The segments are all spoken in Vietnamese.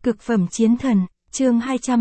Cực phẩm chiến thần, chương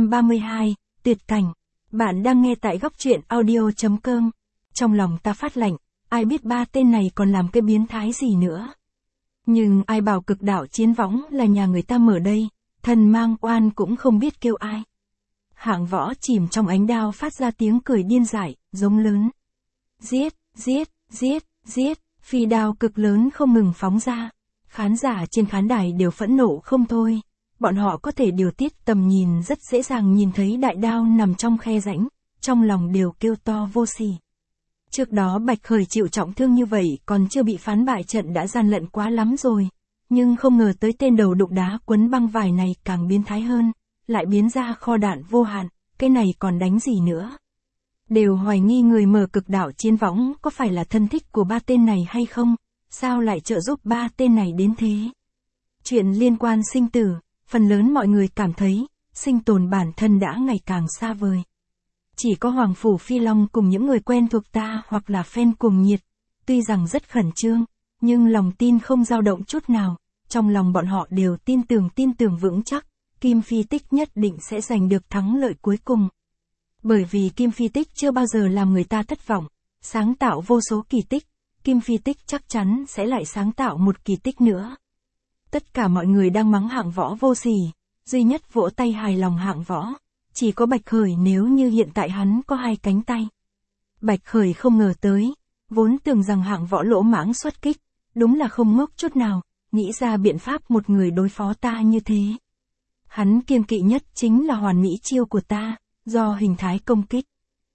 232, tuyệt cảnh. Bạn đang nghe tại góc truyện audio.com. Trong lòng ta phát lạnh, ai biết ba tên này còn làm cái biến thái gì nữa. Nhưng ai bảo cực đạo chiến võng là nhà người ta mở đây, thần mang oan cũng không biết kêu ai. Hạng Võ chìm trong ánh đao phát ra tiếng cười điên dại, giống lớn. Giết, giết, giết, giết, phi đao cực lớn không ngừng phóng ra. Khán giả trên khán đài đều phẫn nộ không thôi. Bọn họ có thể điều tiết tầm nhìn rất dễ dàng nhìn thấy đại đao nằm trong khe rãnh, trong lòng đều kêu to vô sỉ. Trước đó Bạch Khởi chịu trọng thương như vậy còn chưa bị phán bại trận đã gian lận quá lắm rồi. Nhưng không ngờ tới tên đầu đục đá quấn băng vải này càng biến thái hơn, lại biến ra kho đạn vô hạn, cái này còn đánh gì nữa. Đều hoài nghi người mở cực đạo chiến võng có phải là thân thích của ba tên này hay không, sao lại trợ giúp ba tên này đến thế. Chuyện liên quan sinh tử, phần lớn mọi người cảm thấy, sinh tồn bản thân đã ngày càng xa vời. Chỉ có Hoàng Phủ Phi Long cùng những người quen thuộc ta hoặc là fan cuồng nhiệt, tuy rằng rất khẩn trương, nhưng lòng tin không dao động chút nào, trong lòng bọn họ đều tin tưởng vững chắc, Kim Phi Tích nhất định sẽ giành được thắng lợi cuối cùng. Bởi vì Kim Phi Tích chưa bao giờ làm người ta thất vọng, sáng tạo vô số kỳ tích, Kim Phi Tích chắc chắn sẽ lại sáng tạo một kỳ tích nữa. Tất cả mọi người đang mắng Hạng Võ vô sỉ, duy nhất vỗ tay hài lòng Hạng Võ, chỉ có Bạch Khởi nếu như hiện tại hắn có hai cánh tay. Bạch Khởi không ngờ tới, vốn tưởng rằng Hạng Võ lỗ mãng xuất kích, đúng là không ngốc chút nào, nghĩ ra biện pháp một người đối phó ta như thế. Hắn kiêng kỵ nhất chính là hoàn mỹ chiêu của ta, do hình thái công kích.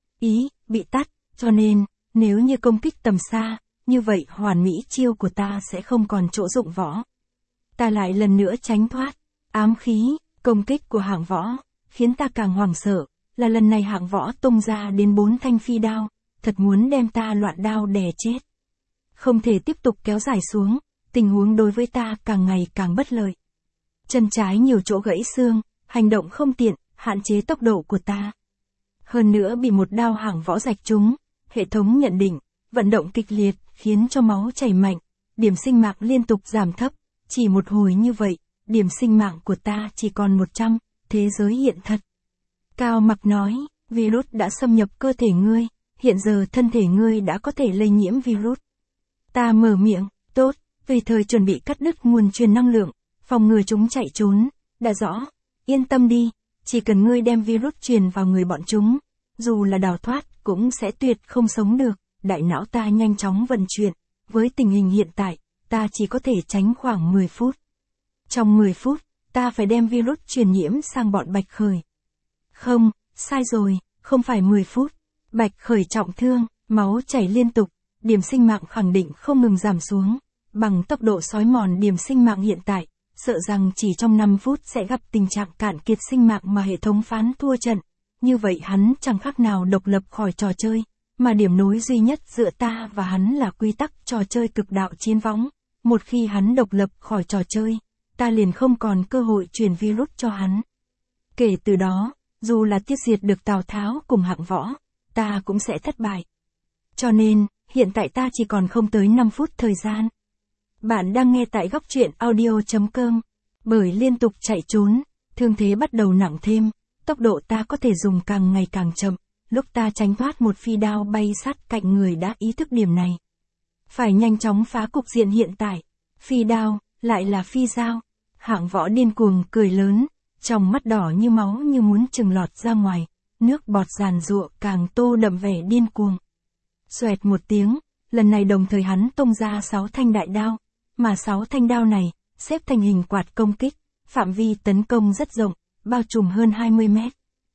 Ý, bị tắt, cho nên, nếu như công kích tầm xa, như vậy hoàn mỹ chiêu của ta sẽ không còn chỗ dụng võ. Ta lại lần nữa tránh thoát, ám khí, công kích của Hạng Võ, khiến ta càng hoảng sợ, là lần này Hạng Võ tung ra đến 4 thanh phi đao, thật muốn đem ta loạn đao đè chết. Không thể tiếp tục kéo dài xuống, tình huống đối với ta càng ngày càng bất lợi. Chân trái nhiều chỗ gãy xương, hành động không tiện, hạn chế tốc độ của ta. Hơn nữa bị một đao Hạng Võ rạch trúng, hệ thống nhận định, vận động kịch liệt, khiến cho máu chảy mạnh, điểm sinh mạng liên tục giảm thấp, chỉ một hồi như vậy, điểm sinh mạng của ta chỉ còn 100, thế giới hiện thật. Cao Mặc nói, virus đã xâm nhập cơ thể ngươi, hiện giờ thân thể ngươi đã có thể lây nhiễm virus. Ta mở miệng, tốt, tùy thời chuẩn bị cắt đứt nguồn truyền năng lượng, phòng ngừa chúng chạy trốn, đã rõ, yên tâm đi, chỉ cần ngươi đem virus truyền vào người bọn chúng, dù là đào thoát cũng sẽ tuyệt không sống được. Đại não ta nhanh chóng vận chuyển, với tình hình hiện tại, ta chỉ có thể tránh khoảng 10 phút. Trong 10 phút, ta phải đem virus truyền nhiễm sang bọn Bạch Khởi. Không, sai rồi, không phải 10 phút. Bạch Khởi trọng thương, máu chảy liên tục, điểm sinh mạng khẳng định không ngừng giảm xuống. Bằng tốc độ xói mòn điểm sinh mạng hiện tại, sợ rằng chỉ trong 5 phút sẽ gặp tình trạng cạn kiệt sinh mạng mà hệ thống phán thua trận. Như vậy hắn chẳng khác nào độc lập khỏi trò chơi. Mà điểm nối duy nhất giữa ta và hắn là quy tắc trò chơi cực đạo chiến võng. Một khi hắn độc lập khỏi trò chơi, ta liền không còn cơ hội truyền virus cho hắn. Kể từ đó, dù là tiêu diệt được Tào Tháo cùng Hạng Võ, ta cũng sẽ thất bại. Cho nên, hiện tại ta chỉ còn không tới 5 phút thời gian. Bạn đang nghe tại góc truyện audio.com. Bởi liên tục chạy trốn, thương thế bắt đầu nặng thêm, tốc độ ta có thể dùng càng ngày càng chậm. Lúc ta tránh thoát một phi đao bay sát cạnh người đã ý thức điểm này. Phải nhanh chóng phá cục diện hiện tại. Phi đao, lại là phi dao. Hạng Võ điên cuồng cười lớn, trong mắt đỏ như máu như muốn trừng lọt ra ngoài. Nước bọt giàn giụa càng tô đậm vẻ điên cuồng. Xoẹt một tiếng, lần này đồng thời hắn tung ra 6 thanh đại đao. Mà 6 thanh đao này, xếp thành hình quạt công kích. Phạm vi tấn công rất rộng, bao trùm hơn 20 mét.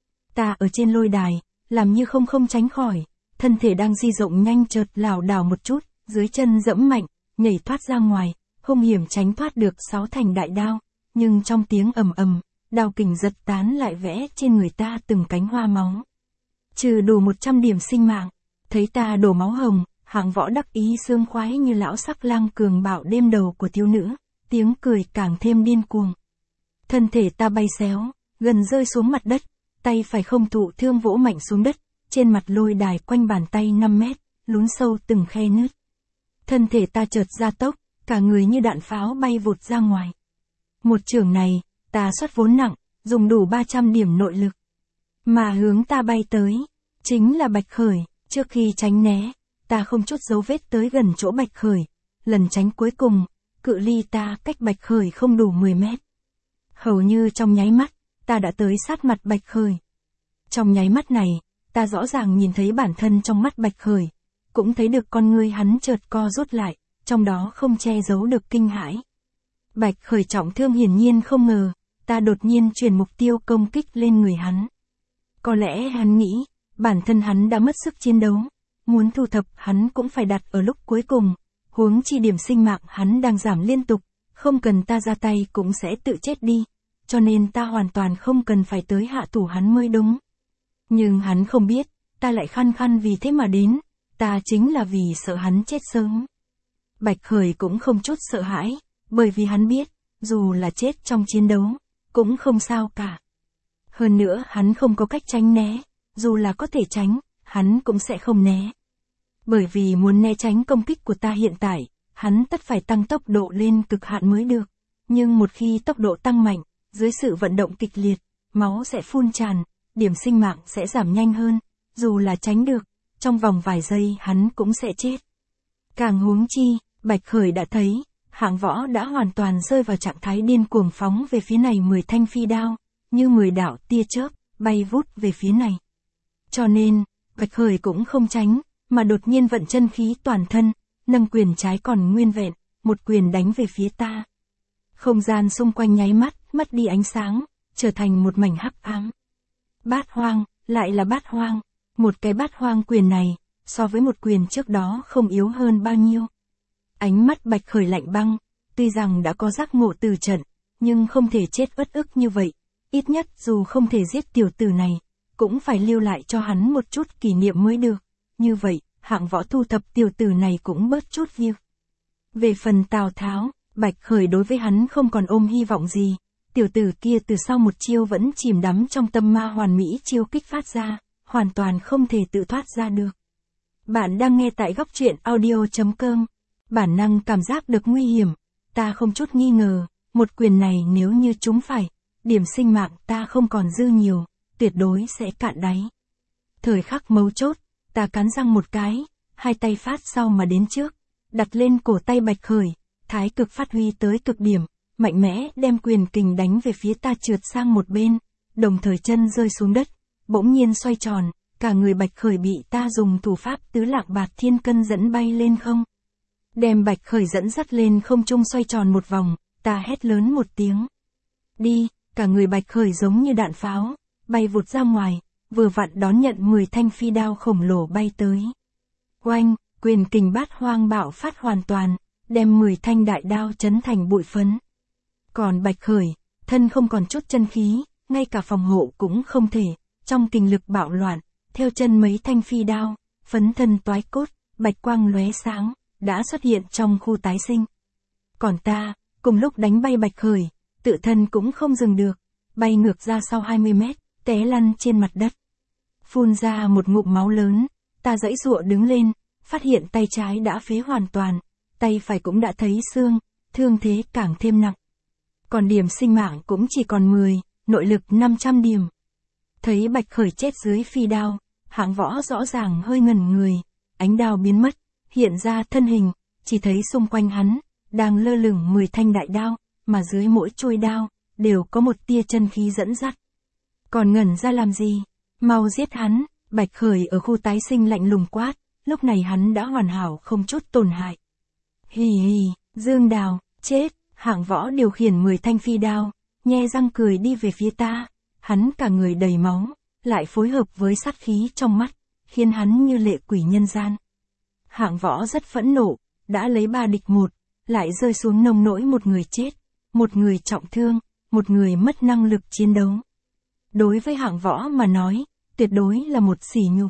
Ta ở trên lôi đài. Làm như không tránh khỏi, thân thể đang di rộng nhanh chợt lảo đảo một chút, dưới chân dẫm mạnh, nhảy thoát ra ngoài, hung hiểm tránh thoát được 6 thành đại đao, nhưng trong tiếng ầm ầm, đao kình giật tán lại vẽ trên người ta từng cánh hoa máu. Trừ đủ 100 điểm sinh mạng, thấy ta đổ máu hồng, Hạng Võ đắc ý sương khoái như lão sắc lang cường bạo đêm đầu của thiếu nữ, tiếng cười càng thêm điên cuồng. Thân thể ta bay xéo, gần rơi xuống mặt đất. Tay phải không thụ thương vỗ mạnh xuống đất, trên mặt lôi đài quanh bàn tay 5 mét, lún sâu từng khe nứt. Thân thể ta chợt gia tốc, cả người như đạn pháo bay vụt ra ngoài. Một chưởng này, Ta xuất vốn nặng, dùng đủ 300 điểm nội lực. Mà hướng ta bay tới, chính là Bạch Khởi. Trước khi tránh né, ta không chút dấu vết tới gần chỗ Bạch Khởi. Lần tránh cuối cùng, cự ly ta cách Bạch Khởi không đủ 10 mét. Hầu như trong nháy mắt, ta đã tới sát mặt Bạch Khởi. Trong nháy mắt này, ta rõ ràng nhìn thấy bản thân trong mắt Bạch Khởi, cũng thấy được con ngươi hắn chợt co rút lại, trong đó không che giấu được kinh hãi. Bạch Khởi trọng thương hiển nhiên không ngờ, ta đột nhiên chuyển mục tiêu công kích lên người hắn. Có lẽ hắn nghĩ, bản thân hắn đã mất sức chiến đấu, muốn thu thập hắn cũng phải đặt ở lúc cuối cùng, huống chi điểm sinh mạng hắn đang giảm liên tục, không cần ta ra tay cũng sẽ tự chết đi, cho nên ta hoàn toàn không cần phải tới hạ thủ hắn mới đúng. Nhưng hắn không biết, ta lại khăng khăng vì thế mà đến, ta chính là vì sợ hắn chết sớm. Bạch Khởi cũng không chút sợ hãi, bởi vì hắn biết, dù là chết trong chiến đấu, cũng không sao cả. Hơn nữa hắn không có cách tránh né, dù là có thể tránh, hắn cũng sẽ không né. Bởi vì muốn né tránh công kích của ta hiện tại, hắn tất phải tăng tốc độ lên cực hạn mới được. Nhưng một khi tốc độ tăng mạnh, dưới sự vận động kịch liệt, máu sẽ phun tràn, điểm sinh mạng sẽ giảm nhanh hơn, dù là tránh được, trong vòng vài giây hắn cũng sẽ chết. Càng huống chi, Bạch Khởi đã thấy, Hạng Võ đã hoàn toàn rơi vào trạng thái điên cuồng phóng về phía này 10 thanh phi đao, như 10 đạo tia chớp, bay vút về phía này. Cho nên, Bạch Khởi cũng không tránh, mà đột nhiên vận chân khí toàn thân, nâng quyền trái còn nguyên vẹn, một quyền đánh về phía ta. Không gian xung quanh nháy mắt, mất đi ánh sáng, trở thành một mảnh hắc ám. Bát hoang, lại là bát hoang, một cái bát hoang quyền này, so với một quyền trước đó không yếu hơn bao nhiêu. Ánh mắt Bạch Khởi lạnh băng, tuy rằng đã có giác ngộ từ trận, nhưng không thể chết uất ức như vậy, ít nhất dù không thể giết tiểu tử này, cũng phải lưu lại cho hắn một chút kỷ niệm mới được, như vậy, Hạng Võ thu thập tiểu tử này cũng bớt chút việc. Về phần Tào Tháo, Bạch Khởi đối với hắn không còn ôm hy vọng gì, tiểu tử kia từ sau một chiêu vẫn chìm đắm trong tâm ma hoàn mỹ chiêu kích phát ra, hoàn toàn không thể tự thoát ra được. Bạn đang nghe tại góc truyện audio.com. Bản năng cảm giác được nguy hiểm, ta không chút nghi ngờ, một quyền này nếu như trúng phải, điểm sinh mạng ta không còn dư nhiều, tuyệt đối sẽ cạn đáy. Thời khắc mấu chốt, ta cắn răng một cái, hai tay phát sau mà đến trước, đặt lên cổ tay Bạch Khởi, thái cực phát huy tới cực điểm, mạnh mẽ đem quyền kình đánh về phía ta trượt sang một bên, đồng thời chân rơi xuống đất, bỗng nhiên xoay tròn, cả người Bạch Khởi bị ta dùng thủ pháp tứ lạc bạt thiên cân dẫn bay lên không. Đem Bạch Khởi dẫn dắt lên không trung xoay tròn một vòng, ta hét lớn một tiếng. Đi, cả người Bạch Khởi giống như đạn pháo, bay vụt ra ngoài, vừa vặn đón nhận 10 thanh phi đao khổng lồ bay tới. Oanh, quyền kình bát hoang bạo phát hoàn toàn, đem 10 thanh đại đao chấn thành bụi phấn. Còn Bạch Khởi, thân không còn chút chân khí, ngay cả phòng hộ cũng không thể, trong kình lực bạo loạn, theo chân mấy thanh phi đao, phấn thân toái cốt, bạch quang lóe sáng, đã xuất hiện trong khu tái sinh. Còn ta, cùng lúc đánh bay Bạch Khởi, tự thân cũng không dừng được, bay ngược ra sau 20 mét, té lăn trên mặt đất. Phun ra một ngụm máu lớn, ta giãy giụa đứng lên, phát hiện tay trái đã phế hoàn toàn, tay phải cũng đã thấy xương, thương thế càng thêm nặng. Còn điểm sinh mạng cũng chỉ còn 10, nội lực 500 điểm. Thấy Bạch Khởi chết dưới phi đao, Hạng Võ rõ ràng hơi ngẩn người, ánh đao biến mất, hiện ra thân hình, chỉ thấy xung quanh hắn, đang lơ lửng 10 thanh đại đao, mà dưới mỗi chuôi đao, đều có một tia chân khí dẫn dắt. Còn ngẩn ra làm gì? Mau giết hắn, Bạch Khởi ở khu tái sinh lạnh lùng quát, lúc này hắn đã hoàn hảo không chút tổn hại. Hì hì, Dương Đào, chết, Hạng Võ điều khiển 10 thanh phi đao, nhe răng cười đi về phía ta, hắn cả người đầy máu, lại phối hợp với sát khí trong mắt, khiến hắn như lệ quỷ nhân gian. Hạng Võ rất phẫn nộ, đã lấy 3 địch 1, lại rơi xuống nông nỗi một người chết, một người trọng thương, một người mất năng lực chiến đấu. Đối với Hạng Võ mà nói, tuyệt đối là một sỉ nhục.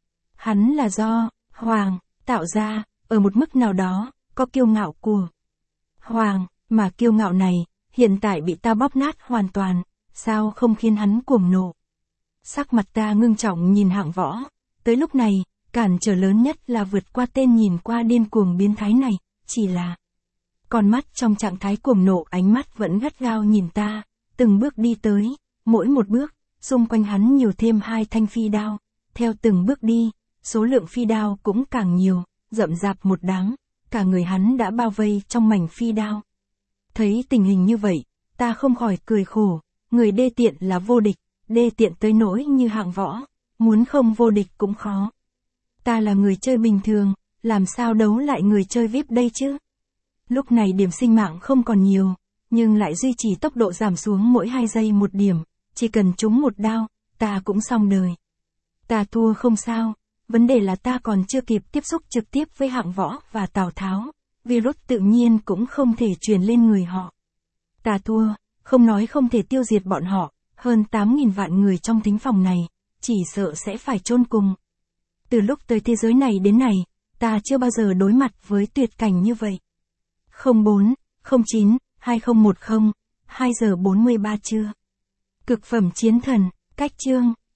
Hắn là do Hoàng tạo ra, ở một mức nào đó, có kiêu ngạo của Hoàng, mà kiêu ngạo này, hiện tại bị ta bóp nát hoàn toàn, sao không khiến hắn cuồng nộ. Sắc mặt ta ngưng trọng nhìn Hạng Võ, tới lúc này, cản trở lớn nhất là vượt qua tên nhìn qua điên cuồng biến thái này, chỉ là con mắt trong trạng thái cuồng nộ, ánh mắt vẫn gắt gao nhìn ta, từng bước đi tới, mỗi một bước, xung quanh hắn nhiều thêm 2 thanh phi đao, theo từng bước đi, số lượng phi đao cũng càng nhiều, rậm rạp một đám, cả người hắn đã bao vây trong mảnh phi đao. Thấy tình hình như vậy, ta không khỏi cười khổ, người đê tiện là vô địch, đê tiện tới nỗi như hạng võ, muốn không vô địch cũng khó. Ta là người chơi bình thường, làm sao đấu lại người chơi VIP đây chứ? Lúc này điểm sinh mạng không còn nhiều, nhưng lại duy trì tốc độ giảm xuống mỗi 2 giây một điểm, chỉ cần trúng một đao, ta cũng xong đời. Ta thua không sao, vấn đề là ta còn chưa kịp tiếp xúc trực tiếp với hạng võ và Tào Tháo, virus tự nhiên cũng không thể truyền lên người họ. Ta thua, không nói không thể tiêu diệt bọn họ, hơn 8.000 vạn người trong thính phòng này, chỉ sợ sẽ phải chôn cùng. Từ lúc tới thế giới này đến này, ta chưa bao giờ đối mặt với tuyệt cảnh như vậy. 04, 09, 2010, 2 giờ 43 trưa. Cực phẩm chiến thần, cách chương.